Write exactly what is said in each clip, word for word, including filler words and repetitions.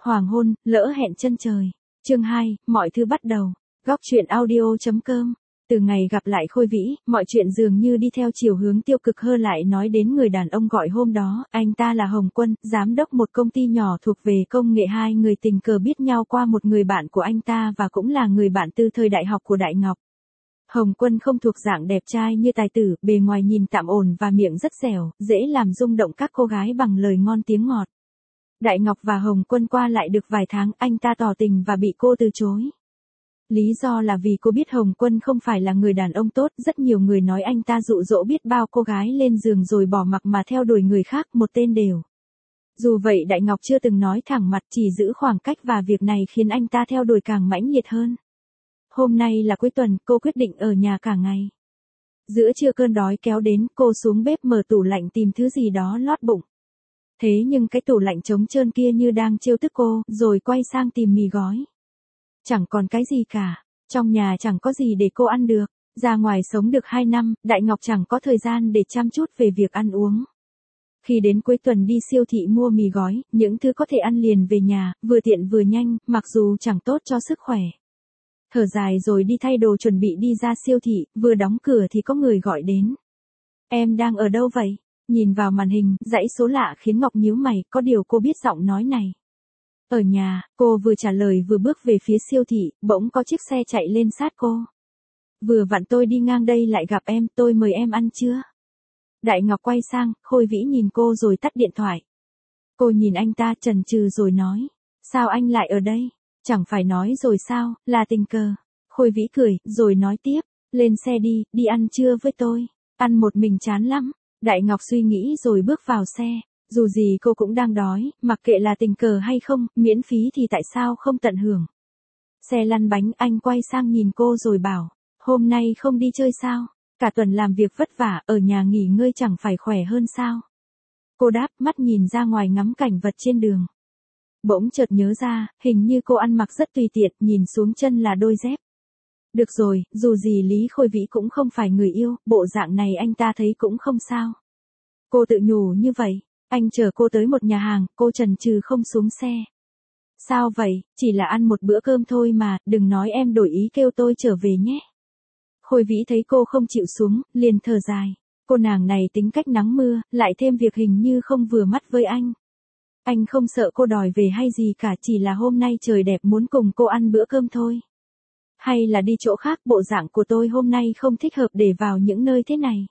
Hoàng hôn, lỡ hẹn chân trời. Chương hai, mọi thứ bắt đầu. Góc truyện audio.com. Từ ngày gặp lại Khôi Vĩ, mọi chuyện dường như đi theo chiều hướng tiêu cực hơn. Lại nói đến người đàn ông gọi hôm đó, anh ta là Hồng Quân, giám đốc một công ty nhỏ thuộc về công nghệ. Hai người tình cờ biết nhau qua một người bạn của anh ta và cũng là người bạn từ thời đại học của Đại Ngọc. Hồng Quân không thuộc dạng đẹp trai như tài tử, bề ngoài nhìn tạm ổn và miệng rất dẻo, dễ làm rung động các cô gái bằng lời ngon tiếng ngọt. Đại Ngọc và Hồng Quân qua lại được vài tháng, anh ta tỏ tình và bị cô từ chối. Lý do là vì cô biết Hồng Quân không phải là người đàn ông tốt, rất nhiều người nói anh ta dụ dỗ biết bao cô gái lên giường rồi bỏ mặc mà theo đuổi người khác một tên đều. Dù vậy Đại Ngọc chưa từng nói thẳng mặt, chỉ giữ khoảng cách và việc này khiến anh ta theo đuổi càng mãnh liệt hơn. Hôm nay là cuối tuần, cô quyết định ở nhà cả ngày. Giữa trưa cơn đói kéo đến, cô xuống bếp mở tủ lạnh tìm thứ gì đó lót bụng. Thế nhưng cái tủ lạnh trống trơn kia như đang trêu tức cô, rồi quay sang tìm mì gói. Chẳng còn cái gì cả, trong nhà chẳng có gì để cô ăn được. Ra ngoài sống được hai năm, Đại Ngọc chẳng có thời gian để chăm chút về việc ăn uống. Khi đến cuối tuần đi siêu thị mua mì gói, những thứ có thể ăn liền về nhà, vừa tiện vừa nhanh, mặc dù chẳng tốt cho sức khỏe. Thở dài rồi đi thay đồ chuẩn bị đi ra siêu thị, vừa đóng cửa thì có người gọi đến. Em đang ở đâu vậy? Nhìn vào màn hình, dãy số lạ khiến Ngọc nhíu mày, có điều cô biết giọng nói này. Ở nhà, cô vừa trả lời vừa bước về phía siêu thị, bỗng có chiếc xe chạy lên sát cô. Vừa vặn tôi đi ngang đây lại gặp em, tôi mời em ăn chưa? Đại Ngọc quay sang, Khôi Vĩ nhìn cô rồi tắt điện thoại. Cô nhìn anh ta chần chừ rồi nói, sao anh lại ở đây? Chẳng phải nói rồi sao, là tình cờ. Khôi Vĩ cười, rồi nói tiếp, lên xe đi, đi ăn trưa với tôi. Ăn một mình chán lắm. Đại Ngọc suy nghĩ rồi bước vào xe. Dù gì cô cũng đang đói, mặc kệ là tình cờ hay không, miễn phí thì tại sao không tận hưởng. Xe lăn bánh, anh quay sang nhìn cô rồi bảo, hôm nay không đi chơi sao? Cả tuần làm việc vất vả, ở nhà nghỉ ngơi chẳng phải khỏe hơn sao? Cô đáp, mắt nhìn ra ngoài ngắm cảnh vật trên đường. Bỗng chợt nhớ ra, hình như cô ăn mặc rất tùy tiện, nhìn xuống chân là đôi dép. Được rồi, dù gì Lý Khôi Vĩ cũng không phải người yêu, bộ dạng này anh ta thấy cũng không sao. Cô tự nhủ như vậy, anh chở cô tới một nhà hàng, cô chần chừ không xuống xe. Sao vậy, chỉ là ăn một bữa cơm thôi mà, đừng nói em đổi ý kêu tôi trở về nhé. Khôi Vĩ thấy cô không chịu xuống, liền thở dài. Cô nàng này tính cách nắng mưa, lại thêm việc hình như không vừa mắt với anh. Anh không sợ cô đòi về hay gì cả, chỉ là hôm nay trời đẹp muốn cùng cô ăn bữa cơm thôi. Hay là đi chỗ khác, bộ dạng của tôi hôm nay không thích hợp để vào những nơi thế này.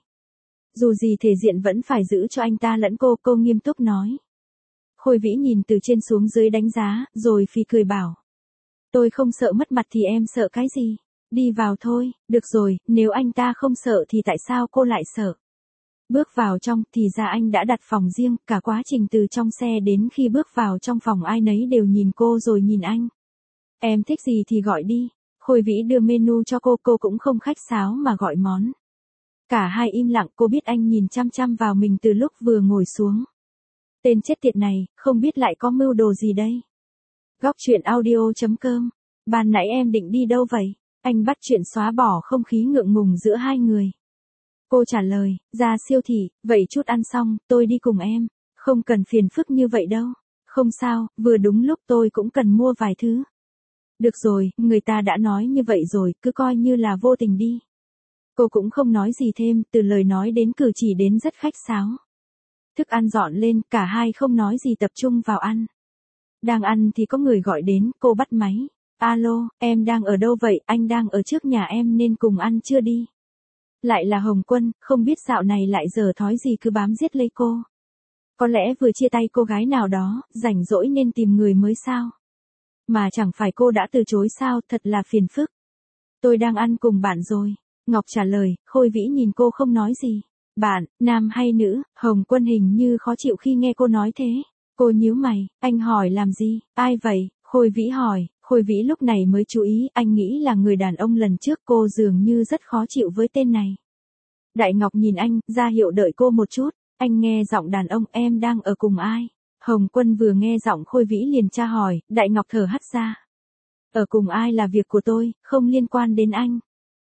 Dù gì thể diện vẫn phải giữ cho anh ta lẫn cô, cô nghiêm túc nói. Khôi Vĩ nhìn từ trên xuống dưới đánh giá, rồi phì cười bảo. Tôi không sợ mất mặt thì em sợ cái gì? Đi vào thôi, được rồi, nếu anh ta không sợ thì tại sao cô lại sợ? Bước vào trong, thì ra anh đã đặt phòng riêng, cả quá trình từ trong xe đến khi bước vào trong phòng ai nấy đều nhìn cô rồi nhìn anh. Em thích gì thì gọi đi. Khôi Vĩ đưa menu cho cô, cô cũng không khách sáo mà gọi món. Cả hai im lặng, cô biết anh nhìn chăm chăm vào mình từ lúc vừa ngồi xuống. Tên chết tiệt này, không biết lại có mưu đồ gì đây. Góc truyện audio.com. Ban nãy em định đi đâu vậy? Anh bắt chuyện xóa bỏ không khí ngượng ngùng giữa hai người. Cô trả lời, ra siêu thị, vậy chút ăn xong, tôi đi cùng em. Không cần phiền phức như vậy đâu. Không sao, vừa đúng lúc tôi cũng cần mua vài thứ. Được rồi, người ta đã nói như vậy rồi, cứ coi như là vô tình đi. Cô cũng không nói gì thêm, từ lời nói đến cử chỉ đến rất khách sáo. Thức ăn dọn lên, cả hai không nói gì tập trung vào ăn. Đang ăn thì có người gọi đến, cô bắt máy. Alo, em đang ở đâu vậy? Anh đang ở trước nhà em nên cùng ăn chưa đi? Lại là Hồng Quân, không biết dạo này lại giờ thói gì cứ bám giết lấy cô. Có lẽ vừa chia tay cô gái nào đó, rảnh rỗi nên tìm người mới sao? Mà chẳng phải cô đã từ chối sao, thật là phiền phức. Tôi đang ăn cùng bạn rồi. Ngọc trả lời, Khôi Vĩ nhìn cô không nói gì. Bạn, nam hay nữ? Hồng Quân hình như khó chịu khi nghe cô nói thế. Cô nhíu mày, anh hỏi làm gì? Ai vậy? Khôi Vĩ hỏi. Khôi Vĩ lúc này mới chú ý, anh nghĩ là người đàn ông lần trước, cô dường như rất khó chịu với tên này. Đại Ngọc nhìn anh, ra hiệu đợi cô một chút. Anh nghe giọng đàn ông, em đang ở cùng ai? Hồng Quân vừa nghe giọng Khôi Vĩ liền tra hỏi, Đại Ngọc thở hắt ra. Ở cùng ai là việc của tôi, không liên quan đến anh.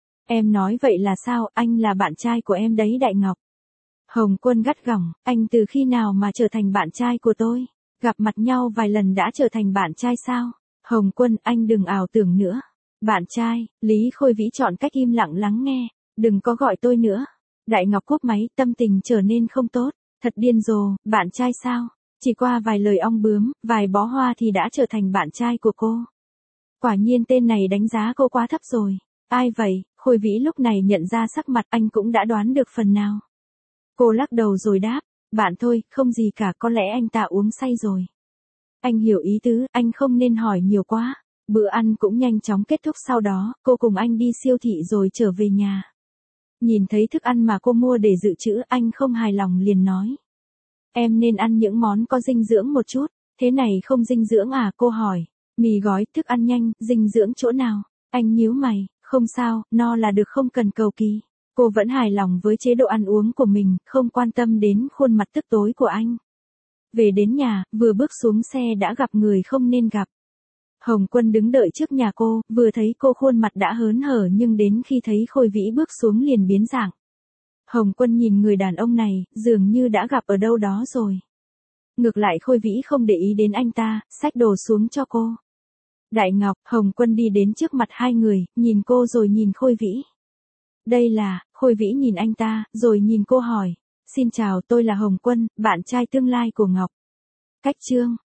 Em nói vậy là sao, anh là bạn trai của em đấy Đại Ngọc. Hồng Quân gắt gỏng, anh từ khi nào mà trở thành bạn trai của tôi? Gặp mặt nhau vài lần đã trở thành bạn trai sao? Hồng Quân, anh đừng ảo tưởng nữa. Bạn trai, Lý Khôi Vĩ chọn cách im lặng lắng nghe. Đừng có gọi tôi nữa. Đại Ngọc cúp máy, tâm tình trở nên không tốt. Thật điên rồ, bạn trai sao? Chỉ qua vài lời ong bướm, vài bó hoa thì đã trở thành bạn trai của cô. Quả nhiên tên này đánh giá cô quá thấp rồi. Ai vậy? Khôi Vĩ lúc này nhận ra sắc mặt anh cũng đã đoán được phần nào. Cô lắc đầu rồi đáp, bạn thôi, không gì cả, có lẽ anh ta uống say rồi. Anh hiểu ý tứ, anh không nên hỏi nhiều quá. Bữa ăn cũng nhanh chóng kết thúc, sau đó, cô cùng anh đi siêu thị rồi trở về nhà. Nhìn thấy thức ăn mà cô mua để dự trữ, anh không hài lòng liền nói. Em nên ăn những món có dinh dưỡng một chút. Thế này không dinh dưỡng à? Cô hỏi. Mì gói, thức ăn nhanh, dinh dưỡng chỗ nào? Anh nhíu mày, không sao, no là được, không cần cầu kỳ. Cô vẫn hài lòng với chế độ ăn uống của mình, không quan tâm đến khuôn mặt tức tối của anh. Về đến nhà, vừa bước xuống xe đã gặp người không nên gặp. Hồng Quân đứng đợi trước nhà cô, vừa thấy cô khuôn mặt đã hớn hở, nhưng đến khi thấy Khôi Vĩ bước xuống liền biến dạng. Hồng Quân nhìn người đàn ông này, dường như đã gặp ở đâu đó rồi. Ngược lại Khôi Vĩ không để ý đến anh ta, xách đồ xuống cho cô. Đại Ngọc, Hồng Quân đi đến trước mặt hai người, nhìn cô rồi nhìn Khôi Vĩ. Đây là, Khôi Vĩ nhìn anh ta, rồi nhìn cô hỏi. Xin chào, tôi là Hồng Quân, bạn trai tương lai của Ngọc. Cách chương